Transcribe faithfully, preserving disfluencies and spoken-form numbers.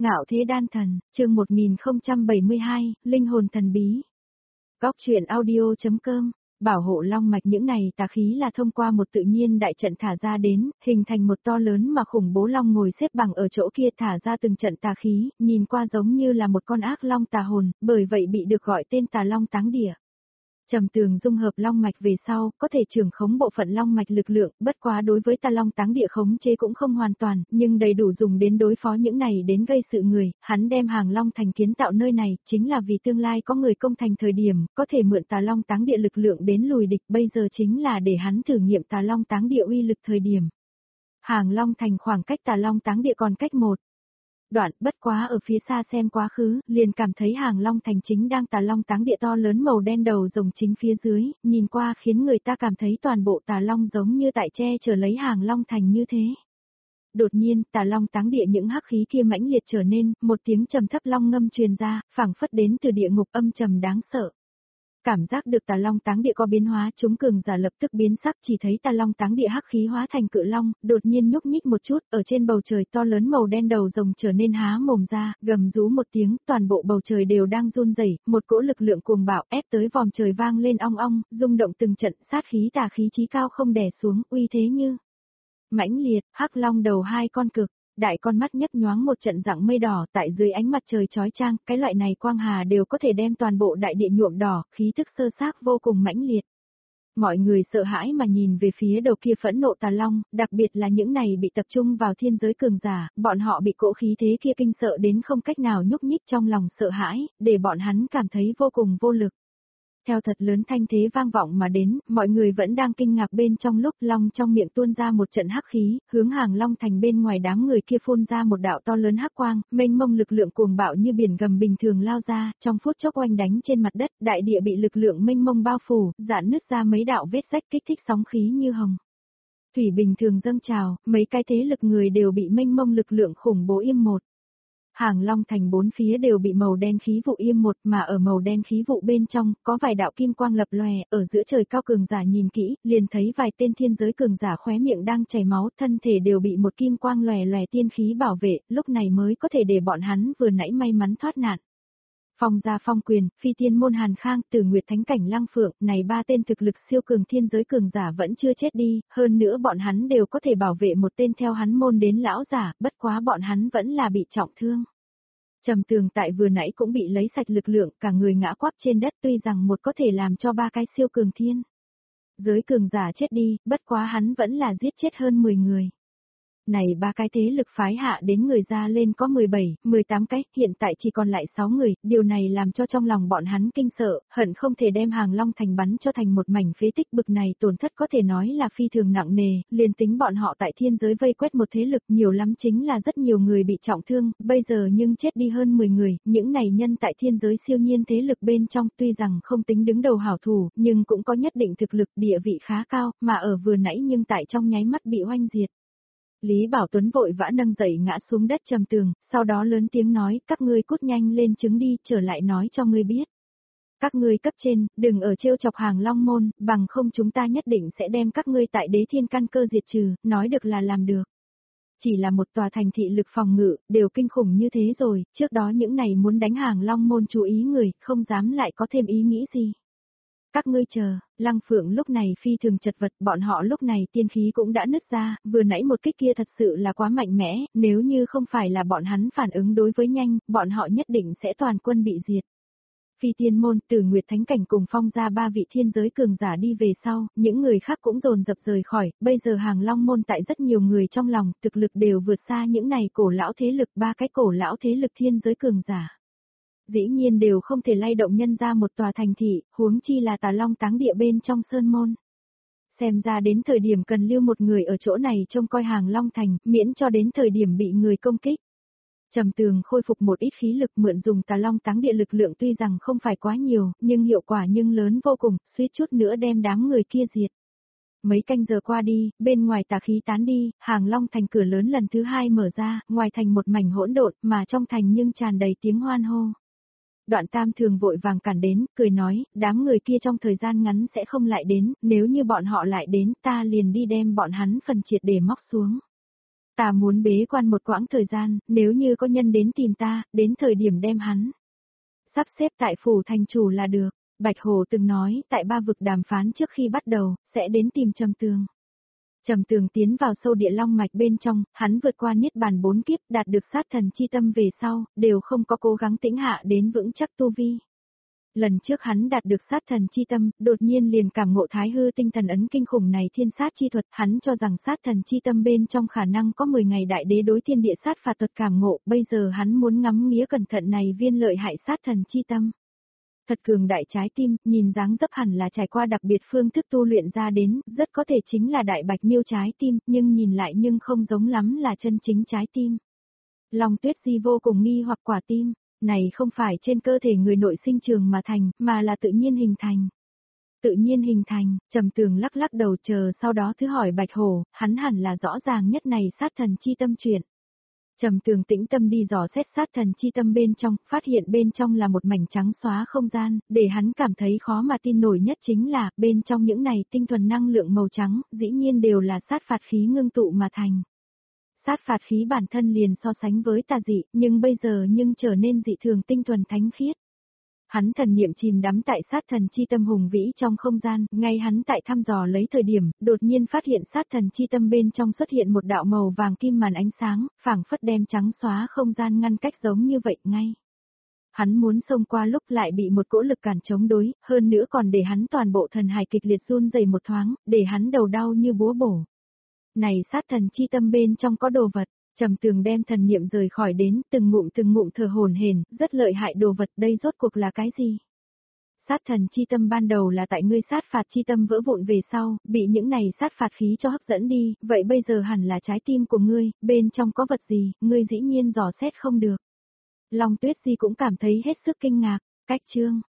Ngạo thế đan thần, chương một nghìn không trăm bảy mươi hai, linh hồn thần bí. Góc truyện audio.com, bảo hộ long mạch những này tà khí là thông qua một tự nhiên đại trận thả ra đến, hình thành một to lớn mà khủng bố long ngồi xếp bằng ở chỗ kia thả ra từng trận tà khí, nhìn qua giống như là một con ác long tà hồn, bởi vậy bị được gọi tên tà long táng địa. Trầm Tường dung hợp long mạch về sau, có thể trưởng khống bộ phận long mạch lực lượng, bất quá đối với tà long táng địa khống chế cũng không hoàn toàn, nhưng đầy đủ dùng đến đối phó những này đến gây sự người, hắn đem hàng long thành kiến tạo nơi này, chính là vì tương lai có người công thành thời điểm, có thể mượn tà long táng địa lực lượng đến lùi địch, bây giờ chính là để hắn thử nghiệm tà long táng địa uy lực thời điểm. Hàng long thành khoảng cách tà long táng địa còn cách một đoạn, bất quá ở phía xa xem quá khứ, liền cảm thấy hàng long thành chính đang tà long táng địa to lớn màu đen đầu rồng chính phía dưới, nhìn qua khiến người ta cảm thấy toàn bộ tà long giống như tại che chở lấy hàng long thành như thế. Đột nhiên, tà long táng địa những hắc khí kia mãnh liệt trở nên, một tiếng trầm thấp long ngâm truyền ra, phảng phất đến từ địa ngục âm trầm đáng sợ. Cảm giác được tà long táng địa có biến hóa, chúng cường giả lập tức biến sắc, chỉ thấy tà long táng địa hắc khí hóa thành cự long, đột nhiên nhúc nhích một chút, ở trên bầu trời to lớn màu đen đầu rồng trở nên há mồm ra, gầm rú một tiếng, toàn bộ bầu trời đều đang run rẩy, một cỗ lực lượng cuồng bạo ép tới vòm trời vang lên ong ong, rung động từng trận, sát khí tà khí chí cao không đè xuống, uy thế như mãnh liệt. Hắc long đầu hai con cực đại con mắt nhấp nhoáng một trận dạng mây đỏ tại dưới ánh mặt trời chói chang, cái loại này quang hà đều có thể đem toàn bộ đại địa nhuộm đỏ, khí tức sơ xác vô cùng mãnh liệt. Mọi người sợ hãi mà nhìn về phía đầu kia phẫn nộ tà long, đặc biệt là những này bị tập trung vào thiên giới cường giả, bọn họ bị cỗ khí thế kia kinh sợ đến không cách nào nhúc nhích trong lòng sợ hãi, để bọn hắn cảm thấy vô cùng vô lực. Theo thật lớn thanh thế vang vọng mà đến, mọi người vẫn đang kinh ngạc bên trong lúc long trong miệng tuôn ra một trận hắc khí, hướng hàng long thành bên ngoài đám người kia phun ra một đạo to lớn hắc quang, mênh mông lực lượng cuồng bạo như biển gầm bình thường lao ra, trong phút chốc oanh đánh trên mặt đất, đại địa bị lực lượng mênh mông bao phủ, rạn nứt ra mấy đạo vết rách kích thích sóng khí như hồng thủy bình thường dâng trào, mấy cái thế lực người đều bị mênh mông lực lượng khủng bố im một. Hàng long thành bốn phía đều bị màu đen khí vụ im một, mà ở màu đen khí vụ bên trong, có vài đạo kim quang lập lòe, ở giữa trời cao cường giả nhìn kỹ, liền thấy vài tên thiên giới cường giả khóe miệng đang chảy máu, thân thể đều bị một kim quang lòe lòe tiên khí bảo vệ, lúc này mới có thể để bọn hắn vừa nãy may mắn thoát nạn. Phong Gia Phong Quyền, Phi Tiên Môn Hàn Khang, Tử Nguyệt Thánh Cảnh Lăng Phượng, này ba tên thực lực siêu cường thiên giới cường giả vẫn chưa chết đi, hơn nữa bọn hắn đều có thể bảo vệ một tên theo hắn môn đến lão giả, bất quá bọn hắn vẫn là bị trọng thương. Trầm Tường tại vừa nãy cũng bị lấy sạch lực lượng, cả người ngã quắp trên đất, tuy rằng một có thể làm cho ba cái siêu cường thiên giới cường giả chết đi, bất quá hắn vẫn là giết chết hơn mười người. Này ba cái thế lực phái hạ đến người ra lên có mười bảy, mười tám cái, hiện tại chỉ còn lại sáu người, điều này làm cho trong lòng bọn hắn kinh sợ, hận không thể đem hàng long thành bắn cho thành một mảnh phế tích, bực này tổn thất có thể nói là phi thường nặng nề, liền tính bọn họ tại thiên giới vây quét một thế lực nhiều lắm chính là rất nhiều người bị trọng thương, bây giờ nhưng chết đi hơn mười người, những này nhân tại thiên giới siêu nhiên thế lực bên trong tuy rằng không tính đứng đầu hảo thủ, nhưng cũng có nhất định thực lực địa vị khá cao, mà ở vừa nãy nhưng tại trong nháy mắt bị oanh diệt. Lý Bảo Tuấn vội vã nâng dậy ngã xuống đất Trầm Tường, sau đó lớn tiếng nói, các ngươi cút nhanh lên chứng đi, trở lại nói cho ngươi biết. Các ngươi cấp trên, đừng ở trêu chọc hàng long môn, bằng không chúng ta nhất định sẽ đem các ngươi tại đế thiên căn cơ diệt trừ, nói được là làm được. Chỉ là một tòa thành thị lực phòng ngự, đều kinh khủng như thế rồi, trước đó những này muốn đánh hàng long môn chú ý người, không dám lại có thêm ý nghĩ gì. Các ngươi chờ, Lăng Phượng lúc này phi thường chật vật, bọn họ lúc này tiên khí cũng đã nứt ra, vừa nãy một kích kia thật sự là quá mạnh mẽ, nếu như không phải là bọn hắn phản ứng đối với nhanh, bọn họ nhất định sẽ toàn quân bị diệt. Phi Tiên Môn, Tử Nguyệt Thánh Cảnh cùng Phong Gia ba vị thiên giới cường giả đi về sau, những người khác cũng dồn dập rời khỏi, bây giờ hàng long môn tại rất nhiều người trong lòng, thực lực đều vượt xa những này cổ lão thế lực, ba cái cổ lão thế lực thiên giới cường giả. Dĩ nhiên đều không thể lay động nhân ra một tòa thành thị, huống chi là tà long táng địa bên trong sơn môn. Xem ra đến thời điểm cần lưu một người ở chỗ này trông coi hàng long thành, miễn cho đến thời điểm bị người công kích. Trầm Tường khôi phục một ít khí lực mượn dùng tà long táng địa lực lượng tuy rằng không phải quá nhiều, nhưng hiệu quả nhưng lớn vô cùng, suýt chút nữa đem đám người kia diệt. Mấy canh giờ qua đi, bên ngoài tà khí tán đi, hàng long thành cửa lớn lần thứ hai mở ra, ngoài thành một mảnh hỗn độn, mà trong thành nhưng tràn đầy tiếng hoan hô. Đoạn Tam Thường vội vàng cản đến, cười nói, đám người kia trong thời gian ngắn sẽ không lại đến, nếu như bọn họ lại đến ta liền đi đem bọn hắn phần triệt để móc xuống. Ta muốn bế quan một quãng thời gian, nếu như có nhân đến tìm ta, đến thời điểm đem hắn sắp xếp tại phủ thành chủ là được. Bạch Hổ từng nói, tại ba vực đàm phán trước khi bắt đầu, sẽ đến tìm Trầm Tường. Trầm Tường tiến vào sâu địa long mạch bên trong, hắn vượt qua niết bàn bốn kiếp, đạt được sát thần chi tâm về sau, đều không có cố gắng tĩnh hạ đến vững chắc tu vi. Lần trước hắn đạt được sát thần chi tâm, đột nhiên liền cảm ngộ thái hư tinh thần ấn kinh khủng này thiên sát chi thuật, hắn cho rằng sát thần chi tâm bên trong khả năng có mười ngày đại đế đối thiên địa sát phạt thuật cảm ngộ, bây giờ hắn muốn ngắm nghía cẩn thận này viên lợi hại sát thần chi tâm. Thật cường đại trái tim, nhìn dáng dấp hẳn là trải qua đặc biệt phương thức tu luyện ra đến, rất có thể chính là đại bạch miêu trái tim, nhưng nhìn lại nhưng không giống lắm là chân chính trái tim. Long Tuyết Di vô cùng nghi hoặc quả tim, này không phải trên cơ thể người nội sinh trường mà thành, mà là tự nhiên hình thành. Tự nhiên hình thành, Trầm Tường lắc lắc đầu chờ sau đó thứ hỏi Bạch Hổ, hắn hẳn là rõ ràng nhất này sát thần chi tâm chuyện. Trầm Tường tĩnh tâm đi dò xét sát thần chi tâm bên trong, phát hiện bên trong là một mảnh trắng xóa không gian, để hắn cảm thấy khó mà tin nổi nhất chính là, bên trong những này tinh thuần năng lượng màu trắng, dĩ nhiên đều là sát phạt khí ngưng tụ mà thành. Sát phạt khí bản thân liền so sánh với tà dị, nhưng bây giờ nhưng trở nên dị thường tinh thuần thánh khiết. Hắn thần niệm chìm đắm tại sát thần chi tâm hùng vĩ trong không gian, ngay hắn tại thăm dò lấy thời điểm, đột nhiên phát hiện sát thần chi tâm bên trong xuất hiện một đạo màu vàng kim màn ánh sáng, phảng phất đem trắng xóa không gian ngăn cách giống như vậy ngay. Hắn muốn xông qua lúc lại bị một cỗ lực cản chống đối, hơn nữa còn để hắn toàn bộ thần hài kịch liệt run rẩy một thoáng, để hắn đầu đau như búa bổ. Này sát thần chi tâm bên trong có đồ vật. Trầm Tường đem thần niệm rời khỏi đến, từng ngụm từng ngụm thở hổn hển, rất lợi hại đồ vật, đây rốt cuộc là cái gì? Sát thần chi tâm ban đầu là tại ngươi sát phạt chi tâm vỡ vụn về sau, bị những này sát phạt khí cho hấp dẫn đi, vậy bây giờ hẳn là trái tim của ngươi, bên trong có vật gì, ngươi dĩ nhiên dò xét không được. Long Tuyết Di cũng cảm thấy hết sức kinh ngạc, cách chương.